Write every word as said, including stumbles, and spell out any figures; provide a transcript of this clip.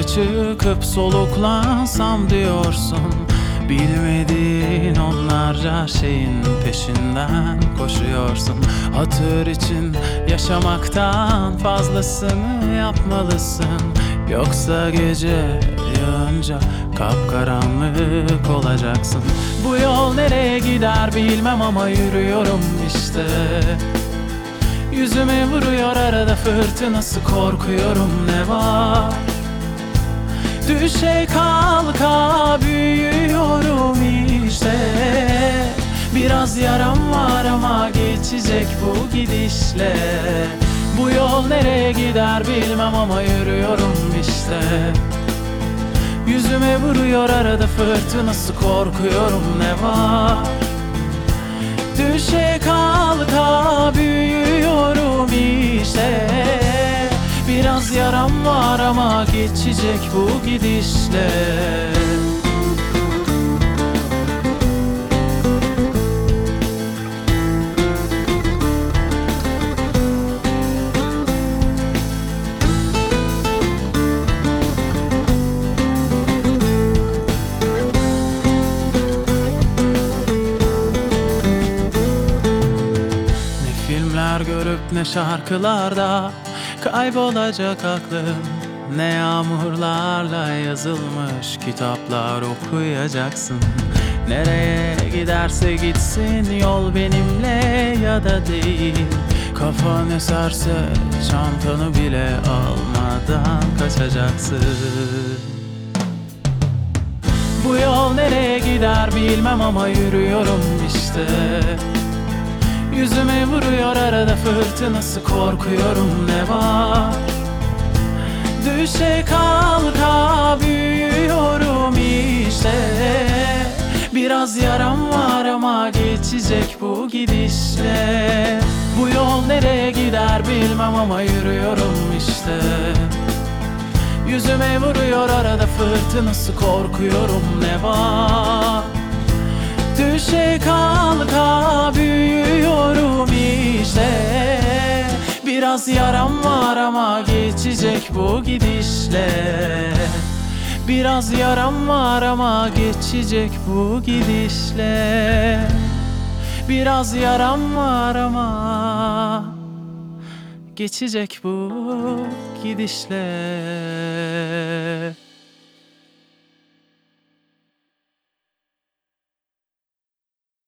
çıkıp soluklansam diyorsun. Bilmediğin onlarca şeyin peşinden koşuyorsun. Hatır için yaşamaktan fazlasını yapmalısın. Yoksa gece yağınca kapkaranlık olacaksın. Bu yol nereye gider bilmem ama yürüyorum işte. Yüzüme vuruyor arada fırtınası, korkuyorum ne var? Düşe kalka büyüyorum işte. Biraz yaram var ama geçecek bu gidişle. Bu yol nereye gider bilmem ama yürüyorum işte. Yüzüme vuruyor arada fırtınası, korkuyorum ne var? Düşe kalka büyüyorum işte. Biraz yaram var ama geçecek bu gidişle. Ne filmler görüp ne şarkılarda kaybolacak aklım. Ne yağmurlarla yazılmış kitaplar okuyacaksın. Nereye giderse gitsin yol benimle ya da değil. Kafan eserse çantanı bile almadan kaçacaksın. Bu yol nereye gider bilmem ama yürüyorum işte. Yüzüme vuruyor arada fırtınası, korkuyorum ne var? Düşe kalka büyüyorum işte. Biraz yaram var ama geçecek bu gidişle. Bu yol nereye gider bilmem ama yürüyorum işte. Yüzüme vuruyor arada fırtınası, korkuyorum ne var? Düşe kalka büyüyorum işte. Biraz yaram var ama geçecek bu gidişle. Biraz yaram var ama geçecek bu gidişle. Biraz yaram var ama geçecek bu gidişle.